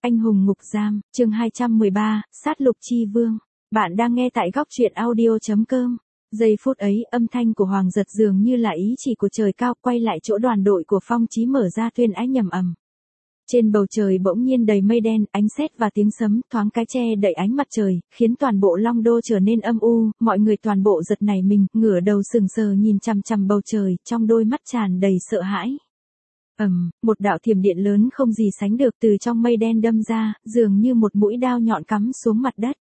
Anh hùng ngục giam, chương 213, sát lục chi vương. Bạn đang nghe tại góc truyện audio.com. Giây phút ấy, âm thanh của Hoàng Giật dường như là ý chỉ của trời cao, quay lại chỗ đoàn đội của Phong Chí mở ra tuyên ái nhầm ầm. Trên bầu trời bỗng nhiên đầy mây đen, ánh sét và tiếng sấm thoáng cái che đậy ánh mặt trời, khiến toàn bộ Long Đô trở nên âm u, mọi người toàn bộ giật nảy mình, ngửa đầu sừng sờ nhìn chằm chằm bầu trời, trong đôi mắt tràn đầy sợ hãi. Một đạo thiểm điện lớn không gì sánh được từ trong mây đen đâm ra, dường như một mũi đao nhọn cắm xuống mặt đất.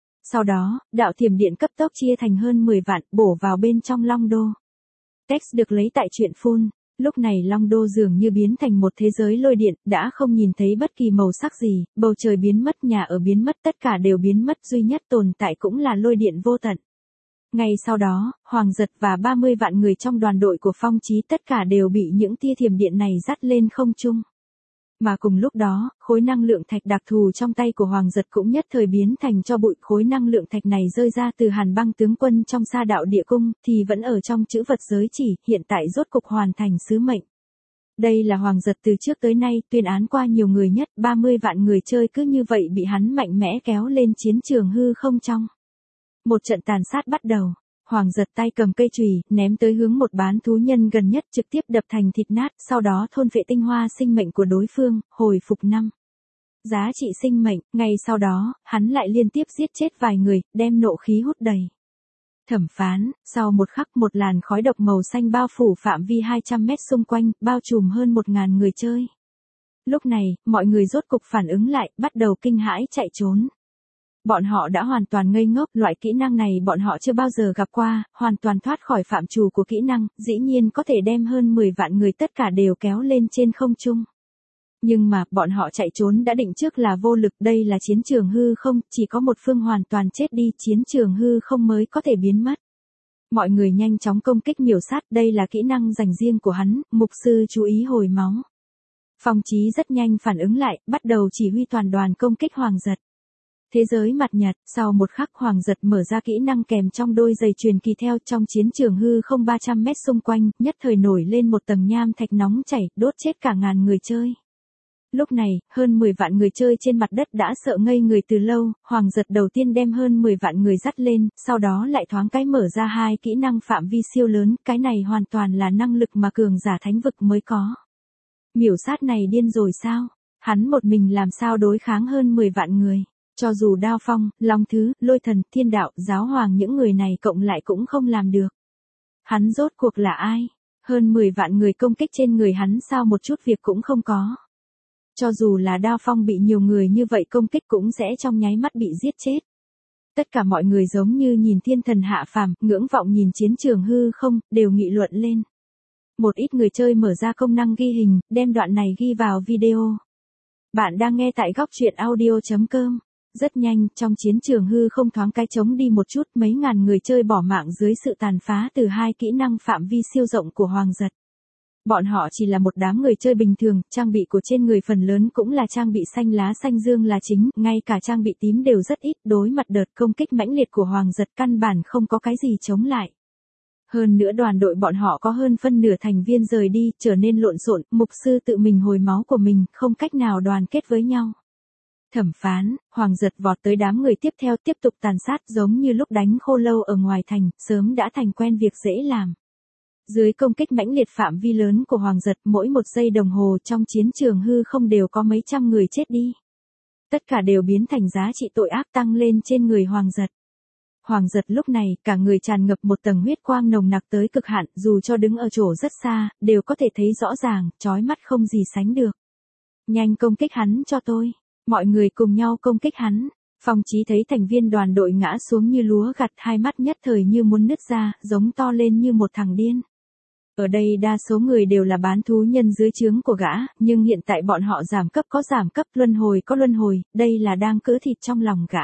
Sau đó, đạo thiểm điện cấp tốc chia thành hơn 10 vạn, bổ vào bên trong Long Đô. Text được lấy tại truyện Full. Lúc này Long Đô dường như biến thành một thế giới lôi điện, đã không nhìn thấy bất kỳ màu sắc gì, bầu trời biến mất, nhà ở biến mất, tất cả đều biến mất, duy nhất tồn tại cũng là lôi điện vô tận. Ngay sau đó, Hoàng Giật và 30 vạn người trong đoàn đội của Phong Chí tất cả đều bị những tia thiểm điện này dắt lên không trung. Mà cùng lúc đó, khối năng lượng thạch đặc thù trong tay của Hoàng Giật cũng nhất thời biến thành tro bụi. Khối năng lượng thạch này rơi ra từ Hàn Băng tướng quân trong Sa Đạo Địa Cung, thì vẫn ở trong chữ vật giới chỉ, hiện tại rốt cục hoàn thành sứ mệnh. Đây là Hoàng Giật từ trước tới nay tuyên án qua nhiều người nhất, 30 vạn người chơi cứ như vậy bị hắn mạnh mẽ kéo lên chiến trường hư không trong. Một trận tàn sát bắt đầu. Hoàng Giật tay cầm cây chùy, ném tới hướng một bán thú nhân gần nhất, trực tiếp đập thành thịt nát, sau đó thôn phệ tinh hoa sinh mệnh của đối phương, hồi phục 5 giá trị sinh mệnh. Ngay sau đó, hắn lại liên tiếp giết chết vài người, đem nộ khí hút đầy. Thẩm phán, sau một khắc một làn khói độc màu xanh bao phủ phạm vi 200 mét xung quanh, bao trùm hơn 1000 người chơi. Lúc này, mọi người rốt cục phản ứng lại, bắt đầu kinh hãi chạy trốn. Bọn họ đã hoàn toàn ngây ngốc, loại kỹ năng này bọn họ chưa bao giờ gặp qua, hoàn toàn thoát khỏi phạm trù của kỹ năng, dĩ nhiên có thể đem hơn 10 vạn người tất cả đều kéo lên trên không trung. Nhưng mà, bọn họ chạy trốn đã định trước là vô lực, đây là chiến trường hư không, chỉ có một phương hoàn toàn chết đi, chiến trường hư không mới có thể biến mất. Mọi người nhanh chóng công kích miểu sát, đây là kỹ năng dành riêng của hắn, mục sư chú ý hồi máu. Phong Chí rất nhanh phản ứng lại, bắt đầu chỉ huy toàn đoàn công kích Hoàng Giật. Thế giới mặt nhật, sau một khắc Hoàng Giật mở ra kỹ năng kèm trong đôi giày truyền kỳ theo trong chiến trường hư không 300 mét xung quanh, nhất thời nổi lên một tầng nham thạch nóng chảy, đốt chết cả ngàn người chơi. Lúc này, hơn 10 vạn người chơi trên mặt đất đã sợ ngây người từ lâu, Hoàng Giật đầu tiên đem hơn 10 vạn người dắt lên, sau đó lại thoáng cái mở ra 2 kỹ năng phạm vi siêu lớn, cái này hoàn toàn là năng lực mà cường giả thánh vực mới có. Miểu sát này điên rồi sao? Hắn một mình làm sao đối kháng hơn 10 vạn người? Cho dù Đao Phong, Long Thứ, Lôi Thần, Thiên Đạo, Giáo Hoàng những người này cộng lại cũng không làm được. Hắn rốt cuộc là ai? Hơn 10 vạn người công kích trên người hắn sao một chút việc cũng không có. Cho dù là Đao Phong bị nhiều người như vậy công kích cũng sẽ trong nháy mắt bị giết chết. Tất cả mọi người giống như nhìn thiên thần hạ phàm, ngưỡng vọng nhìn chiến trường hư không, đều nghị luận lên. Một ít người chơi mở ra công năng ghi hình, đem đoạn này ghi vào video. Bạn đang nghe tại góc truyện audio.com. Rất nhanh, trong chiến trường hư không thoáng cái trống đi một chút, mấy ngàn người chơi bỏ mạng dưới sự tàn phá từ 2 kỹ năng phạm vi siêu rộng của Hoàng Giật. Bọn họ chỉ là một đám người chơi bình thường, trang bị của trên người phần lớn cũng là trang bị xanh lá xanh dương là chính, ngay cả trang bị tím đều rất ít, đối mặt đợt công kích mãnh liệt của Hoàng Giật căn bản không có cái gì chống lại. Hơn nữa đoàn đội bọn họ có hơn phân nửa thành viên rời đi, trở nên lộn xộn, mục sư tự mình hồi máu của mình, không cách nào đoàn kết với nhau. Thẩm phán, Hoàng Giật vọt tới đám người tiếp theo tiếp tục tàn sát giống như lúc đánh khô lâu ở ngoài thành, sớm đã thành quen việc dễ làm. Dưới công kích mãnh liệt phạm vi lớn của Hoàng Giật, mỗi một giây đồng hồ trong chiến trường hư không đều có mấy trăm người chết đi. Tất cả đều biến thành giá trị tội ác tăng lên trên người Hoàng Giật. Hoàng Giật lúc này, cả người tràn ngập một tầng huyết quang nồng nặc tới cực hạn, dù cho đứng ở chỗ rất xa, đều có thể thấy rõ ràng, chói mắt không gì sánh được. Nhanh công kích hắn cho tôi. Mọi người cùng nhau công kích hắn. Phong Chí thấy thành viên đoàn đội ngã xuống như lúa gặt, hai mắt nhất thời như muốn nứt ra, giống to lên như một thằng điên. Ở đây đa số người đều là bán thú nhân dưới trướng của gã, nhưng hiện tại bọn họ giảm cấp có giảm cấp, luân hồi có luân hồi, đây là đang cữ thịt trong lòng gã.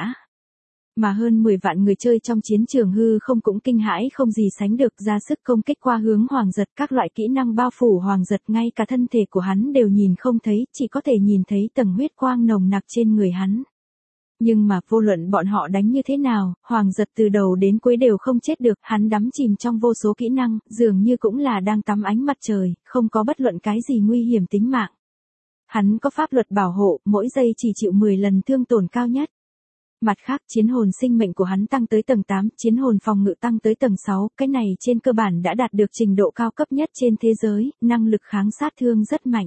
Mà hơn 10 vạn người chơi trong chiến trường hư không cũng kinh hãi không gì sánh được, ra sức công kích qua hướng Hoàng Giật, các loại kỹ năng bao phủ Hoàng Giật, ngay cả thân thể của hắn đều nhìn không thấy, chỉ có thể nhìn thấy tầng huyết quang nồng nặc trên người hắn. Nhưng mà vô luận bọn họ đánh như thế nào, Hoàng Giật từ đầu đến cuối đều không chết được, hắn đắm chìm trong vô số kỹ năng, dường như cũng là đang tắm ánh mặt trời, không có bất luận cái gì nguy hiểm tính mạng. Hắn có pháp luật bảo hộ, mỗi giây chỉ chịu 10 lần thương tổn cao nhất. Mặt khác, chiến hồn sinh mệnh của hắn tăng tới tầng 8, chiến hồn phòng ngự tăng tới tầng 6, cái này trên cơ bản đã đạt được trình độ cao cấp nhất trên thế giới, năng lực kháng sát thương rất mạnh.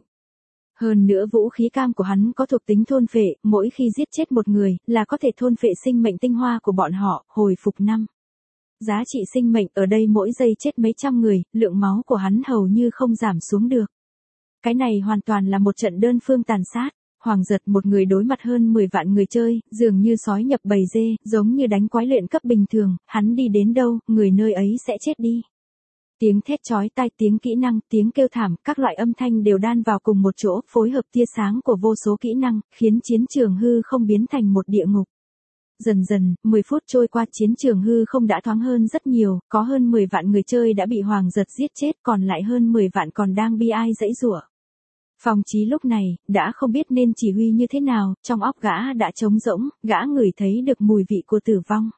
Hơn nữa vũ khí cam của hắn có thuộc tính thôn phệ, mỗi khi giết chết một người, là có thể thôn phệ sinh mệnh tinh hoa của bọn họ, hồi phục 5. Giá trị sinh mệnh ở đây mỗi giây chết mấy trăm người, lượng máu của hắn hầu như không giảm xuống được. Cái này hoàn toàn là một trận đơn phương tàn sát. Hoàng Giật một người đối mặt hơn 10 vạn người chơi, dường như sói nhập bầy dê, giống như đánh quái luyện cấp bình thường, hắn đi đến đâu, người nơi ấy sẽ chết đi. Tiếng thét chói tai, tiếng kỹ năng, tiếng kêu thảm, các loại âm thanh đều đan vào cùng một chỗ, phối hợp tia sáng của vô số kỹ năng, khiến chiến trường hư không biến thành một địa ngục. Dần dần, 10 phút trôi qua, chiến trường hư không đã thoáng hơn rất nhiều, có hơn 10 vạn người chơi đã bị Hoàng Giật giết chết, còn lại hơn 10 vạn còn đang bi ai giãy giụa. Phong Chí lúc này, đã không biết nên chỉ huy như thế nào, trong óc gã đã trống rỗng, gã ngửi thấy được mùi vị của tử vong.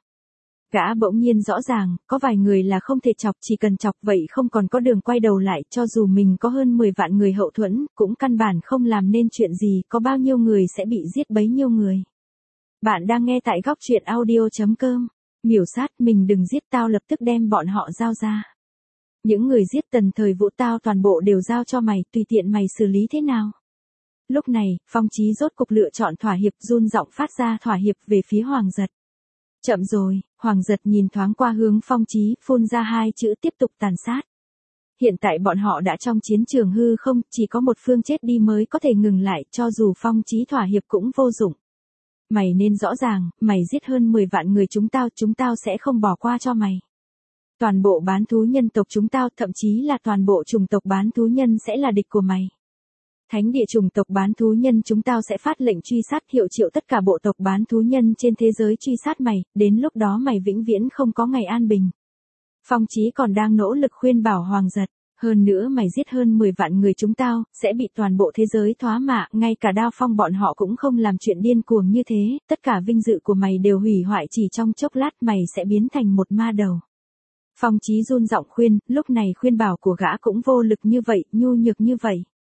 Gã bỗng nhiên rõ ràng, có vài người là không thể chọc, chỉ cần chọc vậy không còn có đường quay đầu lại, cho dù mình có hơn 10 vạn người hậu thuẫn, cũng căn bản không làm nên chuyện gì, có bao nhiêu người sẽ bị giết bấy nhiêu người. Bạn đang nghe tại góc truyện audio.com. Miểu sát, mình đừng giết tao, lập tức đem bọn họ giao ra. Những người giết Tần Thời Vũ tao toàn bộ đều giao cho mày, tùy tiện mày xử lý thế nào. Lúc này, Phong Chí rốt cục lựa chọn thỏa hiệp, run giọng phát ra thỏa hiệp về phía Hoàng Giật. Chậm rồi, Hoàng Giật nhìn thoáng qua hướng Phong Chí, phun ra 2 chữ tiếp tục tàn sát. Hiện tại bọn họ đã trong chiến trường hư không, chỉ có một phương chết đi mới có thể ngừng lại, cho dù Phong Chí thỏa hiệp cũng vô dụng. Mày nên rõ ràng, mày giết hơn 10 vạn người chúng tao sẽ không bỏ qua cho mày. Toàn bộ bán thú nhân tộc chúng tao, thậm chí là toàn bộ chủng tộc bán thú nhân sẽ là địch của mày. Thánh địa chủng tộc bán thú nhân chúng tao sẽ phát lệnh truy sát, hiệu triệu tất cả bộ tộc bán thú nhân trên thế giới truy sát mày, đến lúc đó mày vĩnh viễn không có ngày an bình. Phong Chí còn đang nỗ lực khuyên bảo Hoàng Giật, hơn nữa mày giết hơn 10 vạn người chúng tao, sẽ bị toàn bộ thế giới thoá mạ, ngay cả Đao Phong bọn họ cũng không làm chuyện điên cuồng như thế, tất cả vinh dự của mày đều hủy hoại chỉ trong chốc lát, mày sẽ biến thành một ma đầu. Phong Chí run giọng khuyên, lúc này khuyên bảo của gã cũng vô lực như vậy, nhu nhược như vậy.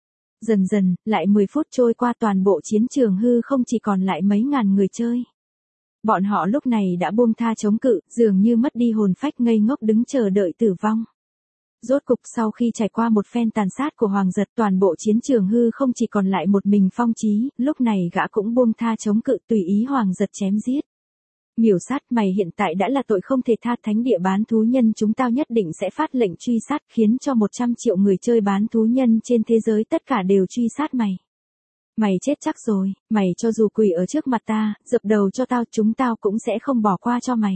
Dần dần, lại 10 phút trôi qua, toàn bộ chiến trường hư không chỉ còn lại mấy ngàn người chơi. Bọn họ lúc này đã buông tha chống cự, dường như mất đi hồn phách, ngây ngốc đứng chờ đợi tử vong. Rốt cục sau khi trải qua một phen tàn sát của Hoàng Giật, toàn bộ chiến trường hư không chỉ còn lại một mình Phong Chí, lúc này gã cũng buông tha chống cự, tùy ý Hoàng Giật chém giết. Miểu sát, mày hiện tại đã là tội không thể tha, thánh địa bán thú nhân chúng tao nhất định sẽ phát lệnh truy sát, khiến cho 100 triệu người chơi bán thú nhân trên thế giới tất cả đều truy sát mày. Mày chết chắc rồi, mày cho dù quỳ ở trước mặt ta, dập đầu cho tao, chúng tao cũng sẽ không bỏ qua cho mày.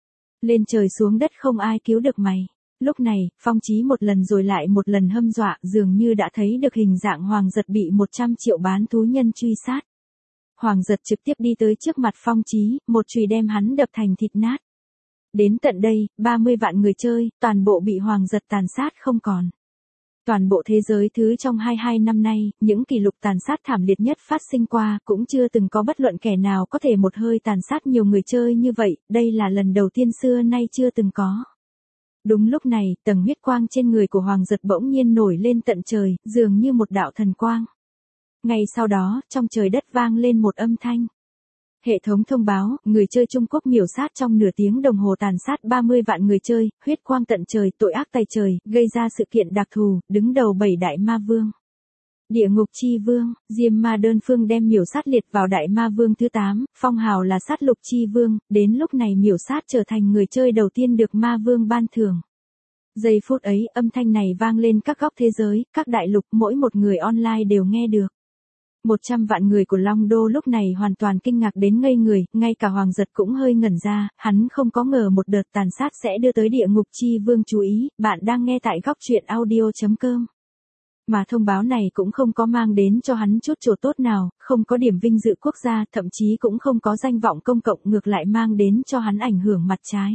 Lên trời xuống đất không ai cứu được mày. Lúc này, Phong Chí một lần rồi lại một lần hâm dọa, dường như đã thấy được hình dạng Hoàng Giật bị 100 triệu bán thú nhân truy sát. Hoàng Giật trực tiếp đi tới trước mặt Phong Chí, một chùy đem hắn đập thành thịt nát. Đến tận đây, 30 vạn người chơi, toàn bộ bị Hoàng Giật tàn sát không còn. Toàn bộ thế giới thứ trong 22 năm nay, những kỷ lục tàn sát thảm liệt nhất phát sinh qua, cũng chưa từng có bất luận kẻ nào có thể một hơi tàn sát nhiều người chơi như vậy, đây là lần đầu tiên xưa nay chưa từng có. Đúng lúc này, tầng huyết quang trên người của Hoàng Giật bỗng nhiên nổi lên tận trời, dường như một đạo thần quang. Ngay sau đó, trong trời đất vang lên một âm thanh. Hệ thống thông báo, người chơi Trung Quốc miểu sát trong nửa tiếng đồng hồ tàn sát 30 vạn người chơi, huyết quang tận trời, tội ác tày trời, gây ra sự kiện đặc thù, đứng đầu 7 đại ma vương. Địa ngục chi vương, Diêm Ma đơn phương đem miểu sát liệt vào đại ma vương thứ 8, phong hào là sát lục chi vương, đến lúc này miểu sát trở thành người chơi đầu tiên được ma vương ban thưởng. Giây phút ấy, âm thanh này vang lên các góc thế giới, các đại lục, mỗi một người online đều nghe được. 100 vạn người của Long Đô lúc này hoàn toàn kinh ngạc đến ngây người, ngay cả Hoàng Giật cũng hơi ngẩn ra, hắn không có ngờ một đợt tàn sát sẽ đưa tới địa ngục chi vương. Chú ý, bạn đang nghe tại góc truyện audio.com. Mà thông báo này cũng không có mang đến cho hắn chút chỗ tốt nào, không có điểm vinh dự quốc gia, thậm chí cũng không có danh vọng công cộng, ngược lại mang đến cho hắn ảnh hưởng mặt trái.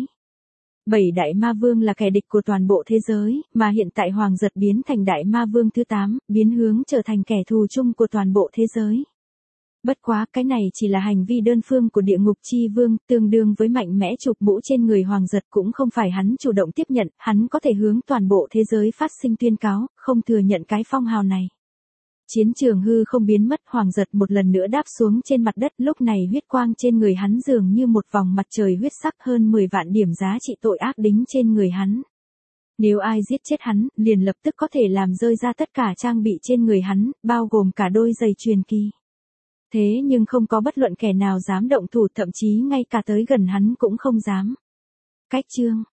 7 đại ma vương là kẻ địch của toàn bộ thế giới, mà hiện tại Hoàng Giật biến thành đại ma vương thứ 8, biến hướng trở thành kẻ thù chung của toàn bộ thế giới. Bất quá, cái này chỉ là hành vi đơn phương của địa ngục chi vương, tương đương với mạnh mẽ chụp mũ trên người Hoàng Giật, cũng không phải hắn chủ động tiếp nhận, hắn có thể hướng toàn bộ thế giới phát sinh tuyên cáo, không thừa nhận cái phong hào này. Chiến trường hư không biến mất, Hoàng Giật một lần nữa đáp xuống trên mặt đất, lúc này huyết quang trên người hắn dường như một vòng mặt trời huyết sắc, hơn 10 vạn điểm giá trị tội ác đính trên người hắn. Nếu ai giết chết hắn, liền lập tức có thể làm rơi ra tất cả trang bị trên người hắn, bao gồm cả đôi giày truyền kỳ. Thế nhưng không có bất luận kẻ nào dám động thủ, thậm chí ngay cả tới gần hắn cũng không dám. Cách chương